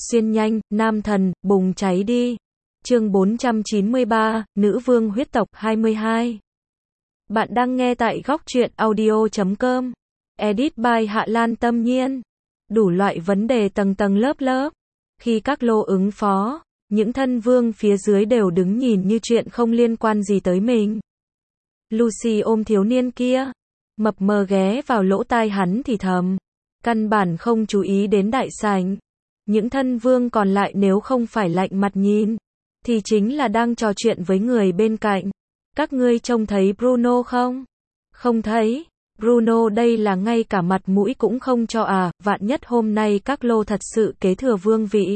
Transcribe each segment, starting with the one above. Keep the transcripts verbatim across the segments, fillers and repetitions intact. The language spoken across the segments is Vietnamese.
Xuyên nhanh, nam thần, bùng cháy đi. Chương bốn trăm chín mươi ba, Nữ vương huyết tộc hai mươi hai. Bạn đang nghe tại góc truyện audio chấm com. Edit by Hạ Lan Tâm Nhiên. Đủ loại vấn đề tầng tầng lớp lớp. Khi các lô ứng phó, những thân vương phía dưới đều đứng nhìn như chuyện không liên quan gì tới mình. Lucy ôm thiếu niên kia, mập mờ ghé vào lỗ tai hắn thì thầm, căn bản không chú ý đến đại sảnh. Những thân vương còn lại nếu không phải lạnh mặt nhìn, thì chính là đang trò chuyện với người bên cạnh. Các ngươi trông thấy Bruno không? Không thấy. Bruno đây là ngay cả mặt mũi cũng không cho à, vạn nhất hôm nay các lô thật sự kế thừa vương vị.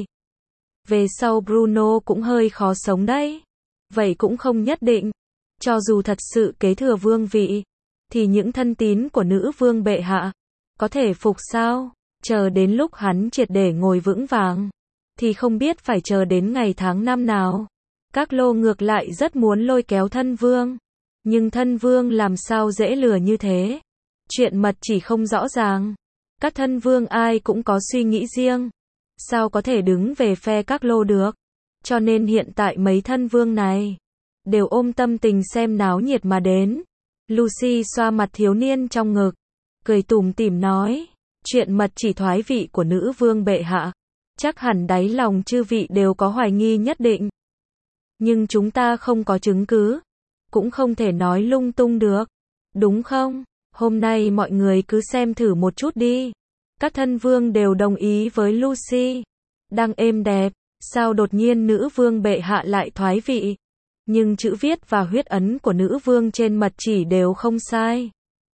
Về sau Bruno cũng hơi khó sống đấy. Vậy cũng không nhất định. Cho dù thật sự kế thừa vương vị, thì những thân tín của nữ vương bệ hạ có thể phục sao? Chờ đến lúc hắn triệt để ngồi vững vàng, thì không biết phải chờ đến ngày tháng năm nào. Các lô ngược lại rất muốn lôi kéo thân vương, nhưng thân vương làm sao dễ lừa như thế. Chuyện mật chỉ không rõ ràng. Các thân vương ai cũng có suy nghĩ riêng, sao có thể đứng về phe các lô được. Cho nên hiện tại mấy thân vương này đều ôm tâm tình xem náo nhiệt mà đến. Lucy xoa mặt thiếu niên trong ngực, cười tủm tỉm nói, chuyện mật chỉ thoái vị của nữ vương bệ hạ, chắc hẳn đáy lòng chư vị đều có hoài nghi nhất định. Nhưng chúng ta không có chứng cứ, cũng không thể nói lung tung được, đúng không? Hôm nay mọi người cứ xem thử một chút đi. Các thân vương đều đồng ý với Lucy. Đang êm đẹp, sao đột nhiên nữ vương bệ hạ lại thoái vị? Nhưng chữ viết và huyết ấn của nữ vương trên mật chỉ đều không sai.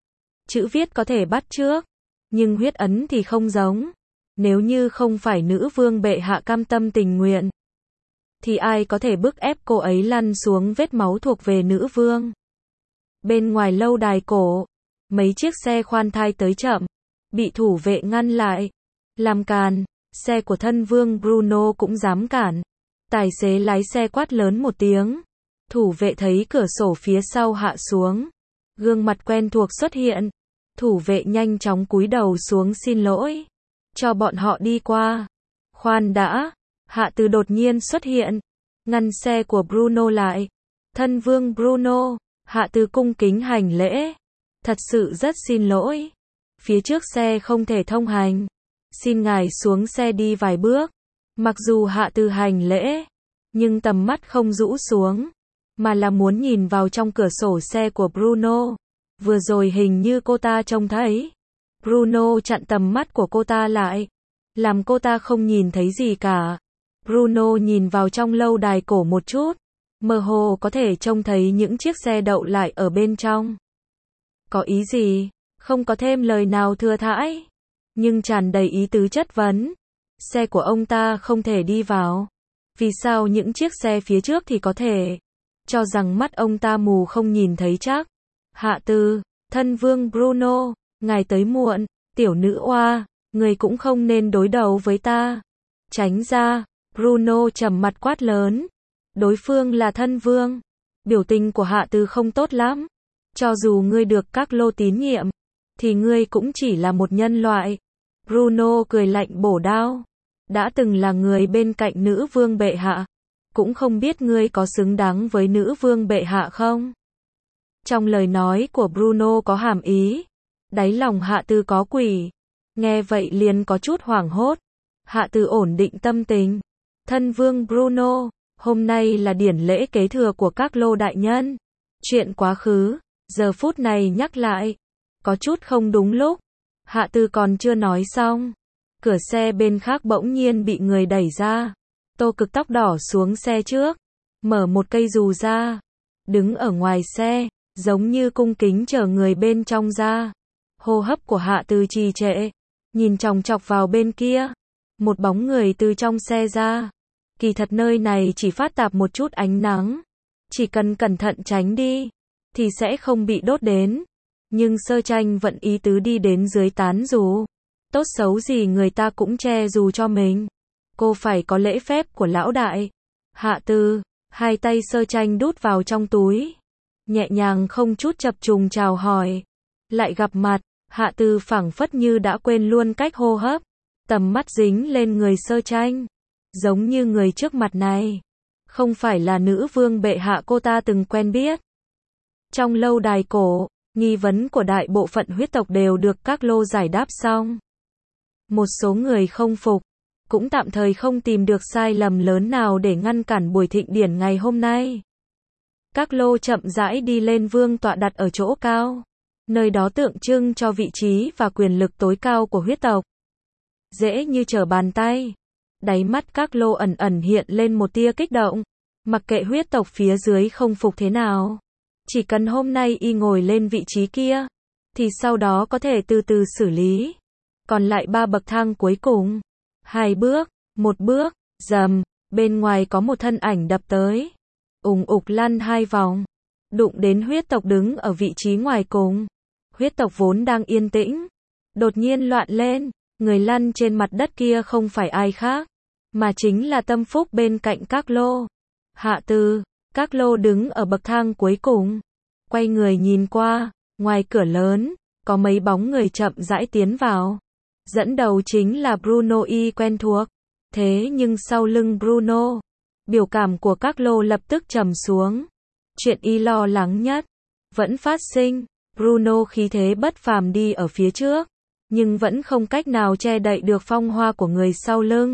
Chữ viết có thể bắt chước, nhưng huyết ấn thì không giống. Nếu như không phải nữ vương bệ hạ cam tâm tình nguyện, thì ai có thể bức ép cô ấy lăn xuống vết máu thuộc về nữ vương? Bên ngoài lâu đài cổ, mấy chiếc xe khoan thai tới chậm, bị thủ vệ ngăn lại. Làm càn, xe của thân vương Bruno cũng dám cản. Tài xế lái xe quát lớn một tiếng. Thủ vệ thấy cửa sổ phía sau hạ xuống, gương mặt quen thuộc xuất hiện. Thủ vệ nhanh chóng cúi đầu xuống xin lỗi, cho bọn họ đi qua. Khoan đã, Hạ Từ đột nhiên xuất hiện, ngăn xe của Bruno lại. Thân vương Bruno, Hạ Từ cung kính hành lễ. Thật sự rất xin lỗi, phía trước xe không thể thông hành, xin ngài xuống xe đi vài bước. Mặc dù Hạ Từ hành lễ, nhưng tầm mắt không rũ xuống, mà là muốn nhìn vào trong cửa sổ xe của Bruno. Vừa rồi hình như cô ta trông thấy. Bruno chặn tầm mắt của cô ta lại, làm cô ta không nhìn thấy gì cả. Bruno nhìn vào trong lâu đài cổ một chút, mơ hồ có thể trông thấy những chiếc xe đậu lại ở bên trong. Có ý gì? Không có thêm lời nào thừa thãi, nhưng tràn đầy ý tứ chất vấn. Xe của ông ta không thể đi vào. Vì sao những chiếc xe phía trước thì có thể? Cho rằng mắt ông ta mù không nhìn thấy chắc. Hạ Từ, thân vương Bruno, ngài tới muộn. Tiểu nữ oa, người cũng không nên đối đầu với ta. Tránh ra. Bruno trầm mặt quát lớn. Đối phương là thân vương. Biểu tình của Hạ Từ không tốt lắm. Cho dù ngươi được các lô tín nhiệm, thì ngươi cũng chỉ là một nhân loại. Bruno cười lạnh bổ đao. Đã từng là người bên cạnh nữ vương bệ hạ, cũng không biết ngươi có xứng đáng với nữ vương bệ hạ không? Trong lời nói của Bruno có hàm ý. Đáy lòng Hạ Từ có quỷ. Nghe vậy liền có chút hoảng hốt. Hạ Từ ổn định tâm tình. Thân vương Bruno, hôm nay là điển lễ kế thừa của các lô đại nhân. Chuyện quá khứ, giờ phút này nhắc lại, có chút không đúng lúc. Hạ Từ còn chưa nói xong, cửa xe bên khác bỗng nhiên bị người đẩy ra. Tô Cực tóc đỏ xuống xe trước, mở một cây dù ra, đứng ở ngoài xe, giống như cung kính chờ người bên trong ra. Hô hấp của Hạ Từ trì trệ, nhìn chòng chọc vào bên kia. Một bóng người từ trong xe ra. Kỳ thật nơi này chỉ phát tạp một chút ánh nắng, chỉ cần cẩn thận tránh đi, thì sẽ không bị đốt đến. Nhưng Sơ Tranh vẫn ý tứ đi đến dưới tán dù. Tốt xấu gì người ta cũng che dù cho mình. Cô phải có lễ phép của lão đại. Hạ Từ, hai tay Sơ Tranh đút vào trong túi, nhẹ nhàng không chút chập trùng chào hỏi. Lại gặp mặt, Hạ Từ phảng phất như đã quên luôn cách hô hấp. Tầm mắt dính lên người Sơ Tranh, giống như người trước mặt này. Không phải là nữ vương bệ hạ cô ta từng quen biết. Trong lâu đài cổ, nghi vấn của đại bộ phận huyết tộc đều được các lô giải đáp xong. Một số người không phục, cũng tạm thời không tìm được sai lầm lớn nào để ngăn cản buổi thịnh điển ngày hôm nay. Các lô chậm rãi đi lên vương tọa đặt ở chỗ cao, nơi đó tượng trưng cho vị trí và quyền lực tối cao của huyết tộc. Dễ như trở bàn tay. Đáy mắt các lô ẩn ẩn hiện lên một tia kích động. Mặc kệ huyết tộc phía dưới không phục thế nào, chỉ cần hôm nay y ngồi lên vị trí kia, thì sau đó có thể từ từ xử lý. Còn lại ba bậc thang cuối cùng. Hai bước, một bước, rầm, bên ngoài có một thân ảnh đập tới. Ùng ục lăn hai vòng, đụng đến huyết tộc đứng ở vị trí ngoài cùng. Huyết tộc vốn đang yên tĩnh, đột nhiên loạn lên. Người lăn trên mặt đất kia không phải ai khác, mà chính là Tâm Phúc bên cạnh các lô. Hạ Từ, các lô đứng ở bậc thang cuối cùng. Quay người nhìn qua, ngoài cửa lớn, có mấy bóng người chậm rãi tiến vào. Dẫn đầu chính là Bruno y quen thuộc. Thế nhưng sau lưng Bruno, biểu cảm của các lô lập tức trầm xuống. Chuyện y lo lắng nhất vẫn phát sinh. Bruno khí thế bất phàm đi ở phía trước, nhưng vẫn không cách nào che đậy được phong hoa của người sau lưng.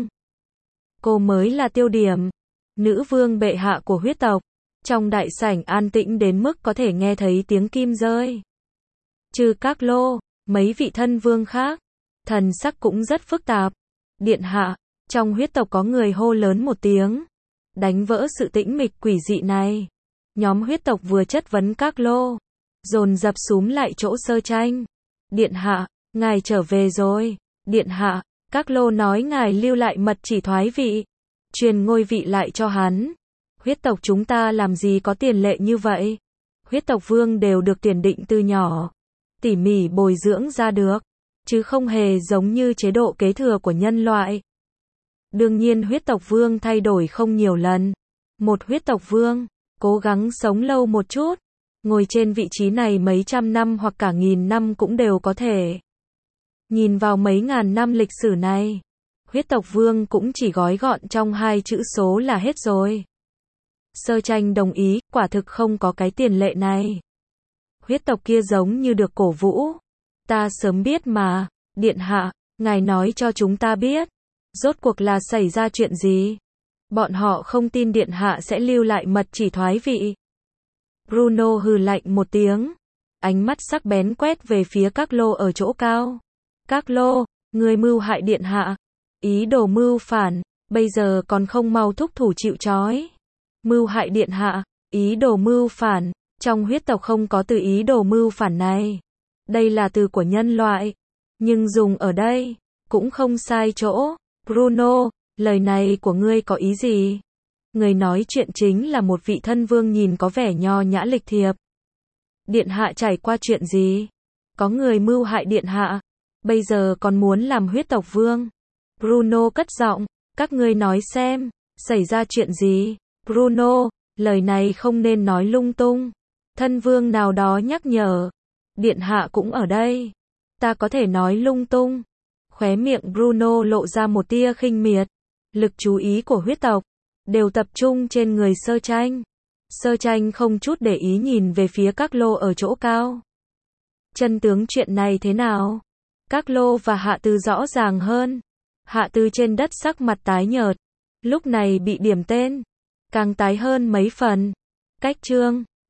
Cô mới là tiêu điểm, nữ vương bệ hạ của huyết tộc. Trong đại sảnh an tĩnh đến mức có thể nghe thấy tiếng kim rơi. Trừ các lô, mấy vị thân vương khác, thần sắc cũng rất phức tạp. Điện hạ, trong huyết tộc có người hô lớn một tiếng, đánh vỡ sự tĩnh mịch quỷ dị này. Nhóm huyết tộc vừa chất vấn các lô, dồn dập xúm lại chỗ Sơ Tranh. Điện hạ, ngài trở về rồi. Điện hạ, các lô nói ngài lưu lại mật chỉ thoái vị, truyền ngôi vị lại cho hắn. Huyết tộc chúng ta làm gì có tiền lệ như vậy? Huyết tộc vương đều được tiền định từ nhỏ, tỉ mỉ bồi dưỡng ra được, chứ không hề giống như chế độ kế thừa của nhân loại. Đương nhiên huyết tộc vương thay đổi không nhiều lần. Một huyết tộc vương, cố gắng sống lâu một chút, ngồi trên vị trí này mấy trăm năm hoặc cả nghìn năm cũng đều có thể. Nhìn vào mấy ngàn năm lịch sử này, huyết tộc vương cũng chỉ gói gọn trong hai chữ số là hết rồi. Sơ Tranh đồng ý, quả thực không có cái tiền lệ này. Huyết tộc kia giống như được cổ vũ. Ta sớm biết mà, điện hạ, ngài nói cho chúng ta biết, rốt cuộc là xảy ra chuyện gì? Bọn họ không tin điện hạ sẽ lưu lại mật chỉ thoái vị. Bruno hừ lạnh một tiếng, ánh mắt sắc bén quét về phía các lô ở chỗ cao. Các lô, người mưu hại điện hạ, ý đồ mưu phản, bây giờ còn không mau thúc thủ chịu trói. Mưu hại điện hạ, ý đồ mưu phản, trong huyết tộc không có từ ý đồ mưu phản này. Đây là từ của nhân loại, nhưng dùng ở đây, cũng không sai chỗ. Bruno, lời này của ngươi có ý gì? Người nói chuyện chính là một vị thân vương nhìn có vẻ nho nhã lịch thiệp. Điện hạ trải qua chuyện gì? Có người mưu hại điện hạ, bây giờ còn muốn làm huyết tộc vương. Bruno cất giọng, các ngươi nói xem, xảy ra chuyện gì? Bruno, lời này không nên nói lung tung. Thân vương nào đó nhắc nhở, điện hạ cũng ở đây, ta có thể nói lung tung. Khóe miệng Bruno lộ ra một tia khinh miệt. Lực chú ý của huyết tộc đều tập trung trên người Sơ Tranh. Sơ Tranh không chút để ý nhìn về phía các lô ở chỗ cao. Chân tướng chuyện này thế nào? Các lô và Hạ Từ rõ ràng hơn. Hạ Từ trên đất sắc mặt tái nhợt, lúc này bị điểm tên, càng tái hơn mấy phần. Cách chương